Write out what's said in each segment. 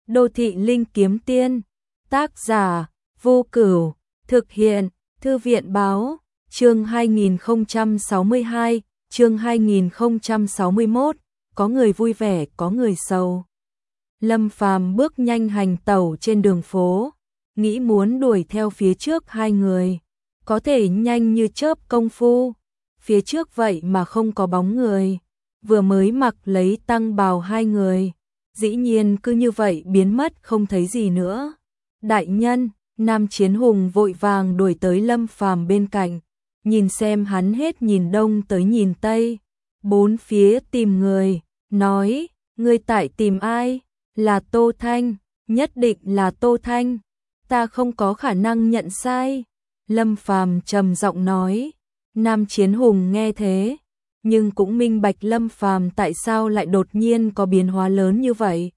Đô thị linh kiếm tiên, tác giả Vô Cửu, thực hiện Thư viện báo, chương 2062, chương 2061, có người vui vẻ có người sầu. Lâm Phàm bước nhanh hành tẩu trên đường phố, nghĩ muốn đuổi theo phía trước hai người, có thể nhanh như chớp công phu, phía trước vậy mà không có bóng người, vừa mới mặc lấy tăng bào hai người, dĩ nhiên cứ như vậy biến mất không thấy gì nữa. Đại nhân, Nam Chiến Hùng vội vàng đuổi tới Lâm Phàm bên cạnh, nhìn xem hắn hết nhìn đông tới nhìn tây, bốn phía tìm người, nói, ngươi tại tìm ai? Là Tô Thanh, nhất định là Tô Thanh, ta không có khả năng nhận sai. Lâm Phàm trầm giọng nói. Nam Chiến Hùng nghe thế, nhưng cũng minh bạch Lâm Phàm tại sao lại đột nhiên có biến hóa lớn như vậy.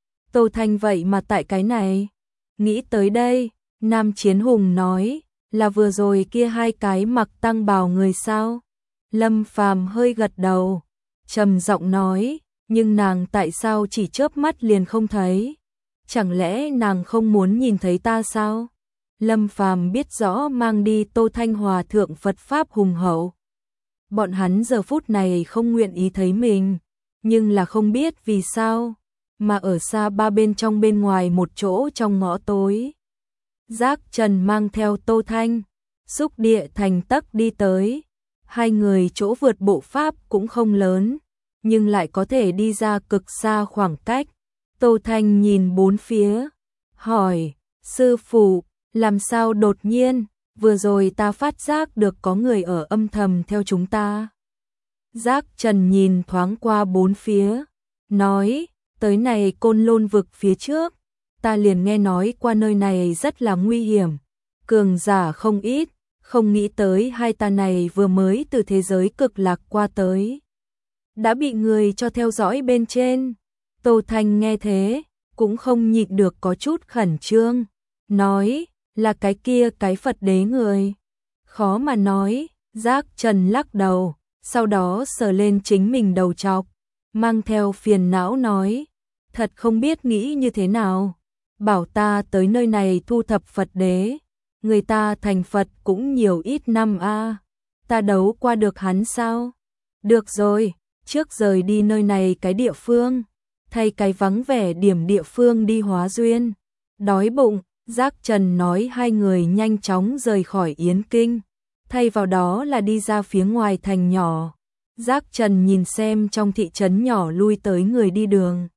Tô Thanh vậy mà tại cái này. Nghĩ tới đây, Nam Chiến Hùng nói, là vừa rồi kia hai cái mặc tăng bào người sao? Lâm Phàm hơi gật đầu, trầm giọng nói, nhưng nàng tại sao chỉ chớp mắt liền không thấy? Chẳng lẽ nàng không muốn nhìn thấy ta sao? Lâm Phàm biết rõ mang đi Tô Thanh Hòa thượng Phật Pháp hùng hậu. Bọn hắn giờ phút này không nguyện ý thấy mình, nhưng là không biết vì sao, mà ở xa ba bên trong bên ngoài một chỗ trong ngõ tối. Giác Trần mang theo Tô Thanh, xúc địa thành tấc đi tới, hai người chỗ vượt bộ pháp cũng không lớn, nhưng lại có thể đi ra cực xa khoảng cách. Tô Thanh nhìn bốn phía, hỏi, sư phụ, làm sao đột nhiên, vừa rồi ta phát giác được có người ở âm thầm theo chúng ta. Giác Trần nhìn thoáng qua bốn phía, nói, tới này Côn Lôn vực phía trước, ta liền nghe nói qua nơi này rất là nguy hiểm, cường giả không ít, không nghĩ tới hai ta này vừa mới từ thế giới cực lạc qua tới, đã bị người cho theo dõi bên trên. Tô Thanh nghe thế, cũng không nhịn được có chút khẩn trương, nói, là cái kia cái Phật đế người. Khó mà nói, Giác Trần lắc đầu, sau đó sờ lên chính mình đầu trọc, mang theo phiền não nói, thật không biết nghĩ như thế nào, bảo ta tới nơi này thu thập Phật đế, người ta thành Phật cũng nhiều ít năm a, ta đấu qua được hắn sao? Được rồi, trước rời đi nơi này cái địa phương, thay cái vắng vẻ điểm địa phương đi hóa duyên. Đói bụng, Giác Trần nói hai người nhanh chóng rời khỏi Yến Kinh, thay vào đó là đi ra phía ngoài thành nhỏ. Giác Trần nhìn xem trong thị trấn nhỏ lui tới người đi đường,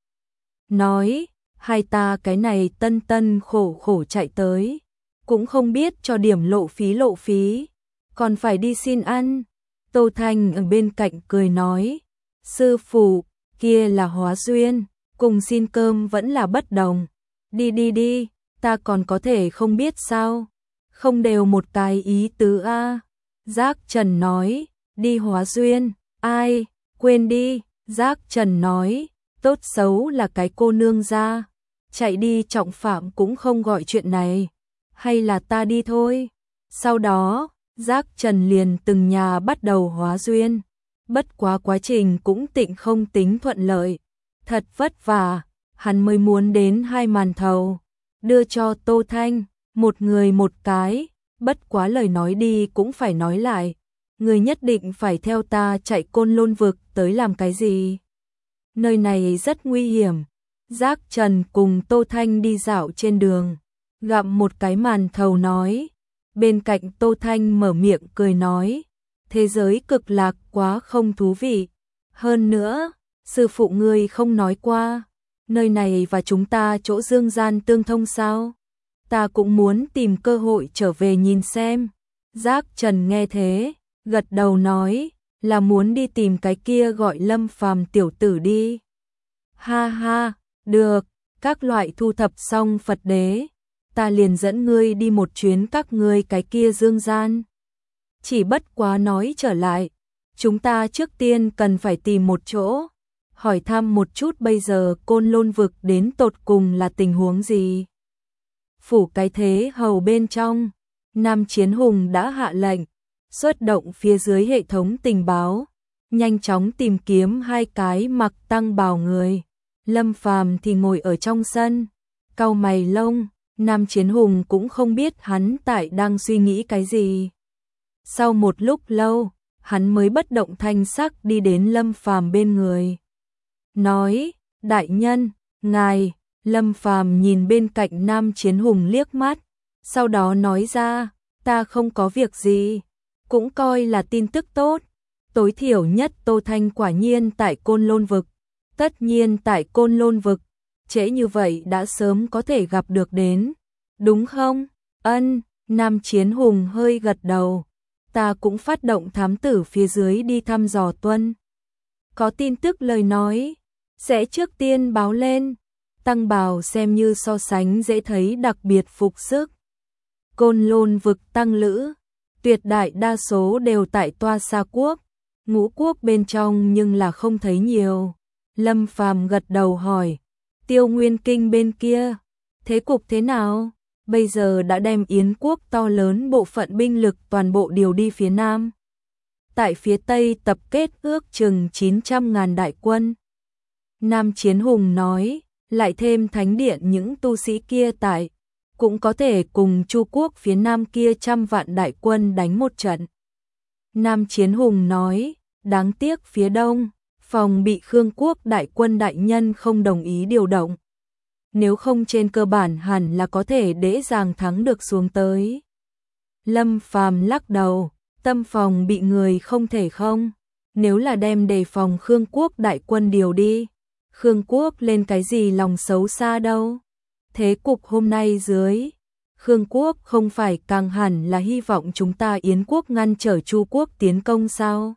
nói, hai ta cái này tân tân khổ khổ chạy tới, cũng không biết cho điểm lộ phí, còn phải đi xin ăn. Tô Thanh ở bên cạnh cười nói, sư phụ, kia là hóa duyên, cùng xin cơm vẫn là bất đồng. Đi, ta còn có thể không biết sao, không đều một cái ý tứ a. Giác Trần nói, đi hóa duyên, ai, quên đi. Giác Trần nói, tốt xấu là cái cô nương ra, chạy đi trọng phạm cũng không gọi chuyện này, hay là ta đi thôi. Sau đó, Giác Trần liền từng nhà bắt đầu hóa duyên, bất quá quá trình cũng tịnh không tính thuận lợi, thật vất vả, hắn mới muốn đến hai màn thầu, đưa cho Tô Thanh, một người một cái, bất quá lời nói đi cũng phải nói lại, người nhất định phải theo ta chạy Côn Lôn vực tới làm cái gì? Nơi này rất nguy hiểm. Giác Trần cùng Tô Thanh đi dạo trên đường, gặm một cái màn thầu nói, bên cạnh Tô Thanh mở miệng cười nói, thế giới cực lạc quá không thú vị, hơn nữa, sư phụ ngươi không nói qua, nơi này và chúng ta chỗ dương gian tương thông sao? Ta cũng muốn tìm cơ hội trở về nhìn xem. Giác Trần nghe thế, gật đầu nói, là muốn đi tìm cái kia gọi Lâm Phàm tiểu tử đi. Ha ha, được, các loại thu thập xong Phật đế, ta liền dẫn ngươi đi một chuyến các ngươi cái kia dương gian. Chỉ bất quá nói trở lại, chúng ta trước tiên cần phải tìm một chỗ, hỏi thăm một chút bây giờ Côn Lôn vực đến tột cùng là tình huống gì. Phủ cái thế hầu bên trong, Nam Chiến Hùng đã hạ lệnh, xuất động phía dưới hệ thống tình báo, nhanh chóng tìm kiếm hai cái mặc tăng bào người. Lâm Phàm thì ngồi ở trong sân, cau mày lông, Nam Chiến Hùng cũng không biết hắn tại đang suy nghĩ cái gì. Sau một lúc lâu, hắn mới bất động thanh sắc đi đến Lâm Phàm bên người. Nói, đại nhân, ngài, Lâm Phàm nhìn bên cạnh Nam Chiến Hùng liếc mắt, sau đó nói ra, ta không có việc gì, cũng coi là tin tức tốt. Tối thiểu nhất Tô Thanh quả nhiên tại Côn Lôn Vực. Tất nhiên tại Côn Lôn Vực, trễ như vậy đã sớm có thể gặp được đến. Đúng không? Ân, Nam Chiến Hùng hơi gật đầu. Ta cũng phát động thám tử phía dưới đi thăm dò tuân. Có tin tức lời nói, sẽ trước tiên báo lên. Tăng Bào xem như so sánh dễ thấy đặc biệt phục sức. Côn Lôn Vực tăng lữ, tuyệt đại đa số đều tại Toa Sa Quốc, Ngũ Quốc bên trong nhưng là không thấy nhiều. Lâm Phàm gật đầu hỏi, Tiêu Nguyên Kinh bên kia, thế cục thế nào? Bây giờ đã đem Yến quốc to lớn bộ phận binh lực toàn bộ điều đi phía Nam. Tại phía Tây tập kết ước chừng 900.000 đại quân. Nam Chiến Hùng nói, lại thêm thánh điện những tu sĩ kia tại, cũng có thể cùng Chu quốc phía Nam kia 100 vạn đại quân đánh một trận. Nam Chiến Hùng nói, đáng tiếc phía Đông, phòng bị Khương quốc đại quân đại nhân không đồng ý điều động. Nếu không trên cơ bản hẳn là có thể dễ dàng thắng được xuống tới. Lâm Phàm lắc đầu, tâm phòng bị người không thể không. Nếu là đem đề phòng Khương quốc đại quân điều đi, Khương quốc lên cái gì lòng xấu xa đâu. Thế cục hôm nay dưới, Khương quốc không phải càng hẳn là hy vọng chúng ta Yến quốc ngăn trở Chu quốc tiến công sao?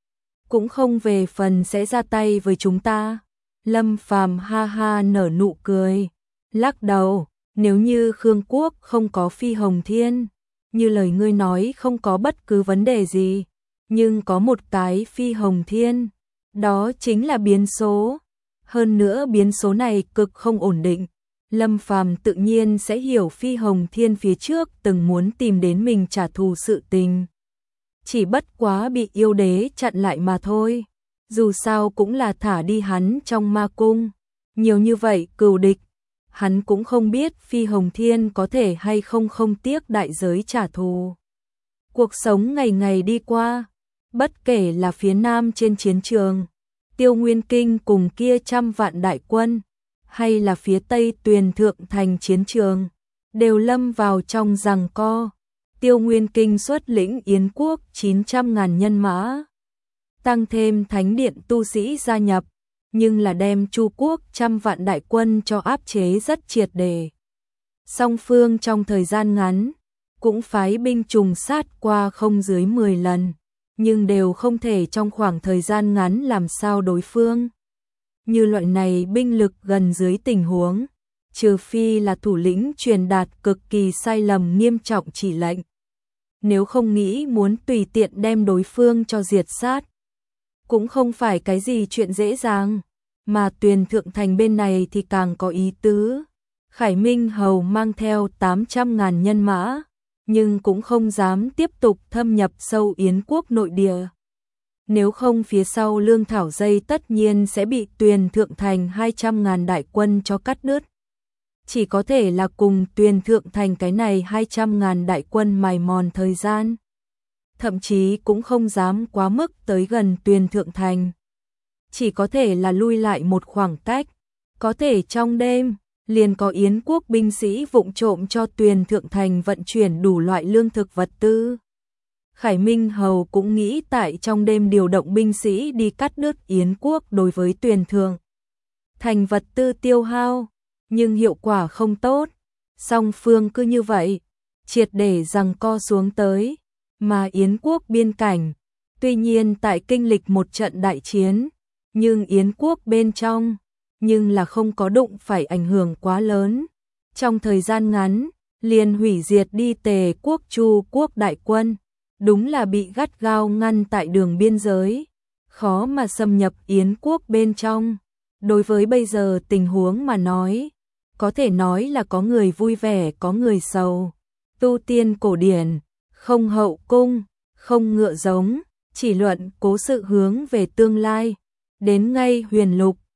Cũng không về phần sẽ ra tay với chúng ta. Lâm Phàm ha ha nở nụ cười, lắc đầu, nếu như Khương quốc không có Phi Hồng Thiên, như lời ngươi nói không có bất cứ vấn đề gì, nhưng có một cái Phi Hồng Thiên, đó chính là biến số. Hơn nữa biến số này cực không ổn định. Lâm Phàm tự nhiên sẽ hiểu Phi Hồng Thiên phía trước từng muốn tìm đến mình trả thù sự tình. Chỉ bất quá bị yêu đế chặn lại mà thôi. Dù sao cũng là thả đi hắn trong ma cung. Nhiều như vậy cừu địch, hắn cũng không biết Phi Hồng Thiên có thể hay không không tiếc đại giới trả thù. Cuộc sống ngày ngày đi qua, bất kể là phía Nam trên chiến trường, Tiêu Nguyên Kinh cùng kia 100 vạn đại quân, hay là phía Tây Tuyền Thượng Thành chiến trường, đều lâm vào trong giằng co. Tiêu Nguyên Kinh xuất lĩnh Yến quốc 900.000 nhân mã, tăng thêm thánh điện tu sĩ gia nhập, nhưng là đem Chu quốc 100 vạn đại quân cho áp chế rất triệt để. Song phương trong thời gian ngắn, cũng phái binh trùng sát qua không dưới 10 lần, nhưng đều không thể trong khoảng thời gian ngắn làm sao đối phương. Như loại này binh lực gần dưới tình huống, trừ phi là thủ lĩnh truyền đạt cực kỳ sai lầm nghiêm trọng chỉ lệnh. Nếu không nghĩ muốn tùy tiện đem đối phương cho diệt sát, cũng không phải cái gì chuyện dễ dàng, mà Tuyền Thượng Thành bên này thì càng có ý tứ. Khải Minh Hầu mang theo 800.000 nhân mã, nhưng cũng không dám tiếp tục thâm nhập sâu Yến quốc nội địa. Nếu không phía sau lương thảo dây tất nhiên sẽ bị Tuyền Thượng Thành 200.000 đại quân cho cắt đứt. Chỉ có thể là cùng Tuyền Thượng Thành cái này 200.000 đại quân mài mòn thời gian. Thậm chí cũng không dám quá mức tới gần Tuyền Thượng Thành. Chỉ có thể là lui lại một khoảng cách. Có thể trong đêm, liền có Yến quốc binh sĩ vụng trộm cho Tuyền Thượng Thành vận chuyển đủ loại lương thực vật tư. Khải Minh Hầu cũng nghĩ tại trong đêm điều động binh sĩ đi cắt đứt Yến quốc đối với Tuyền Thượng Thành vật tư tiêu hao, nhưng hiệu quả không tốt. Song phương cứ như vậy, triệt để giằng co xuống tới, mà Yến quốc biên cảnh, tuy nhiên tại kinh lịch một trận đại chiến, nhưng Yến quốc bên trong, nhưng là không có đụng phải ảnh hưởng quá lớn. Trong thời gian ngắn, liền hủy diệt đi Tề quốc Chu quốc đại quân, đúng là bị gắt gao ngăn tại đường biên giới, khó mà xâm nhập Yến quốc bên trong. Đối với bây giờ tình huống mà nói, có thể nói là có người vui vẻ có người sầu. Tu tiên cổ điển, không hậu cung, không ngựa giống, chỉ luận cố sự hướng về tương lai. Đến ngay huyền lục,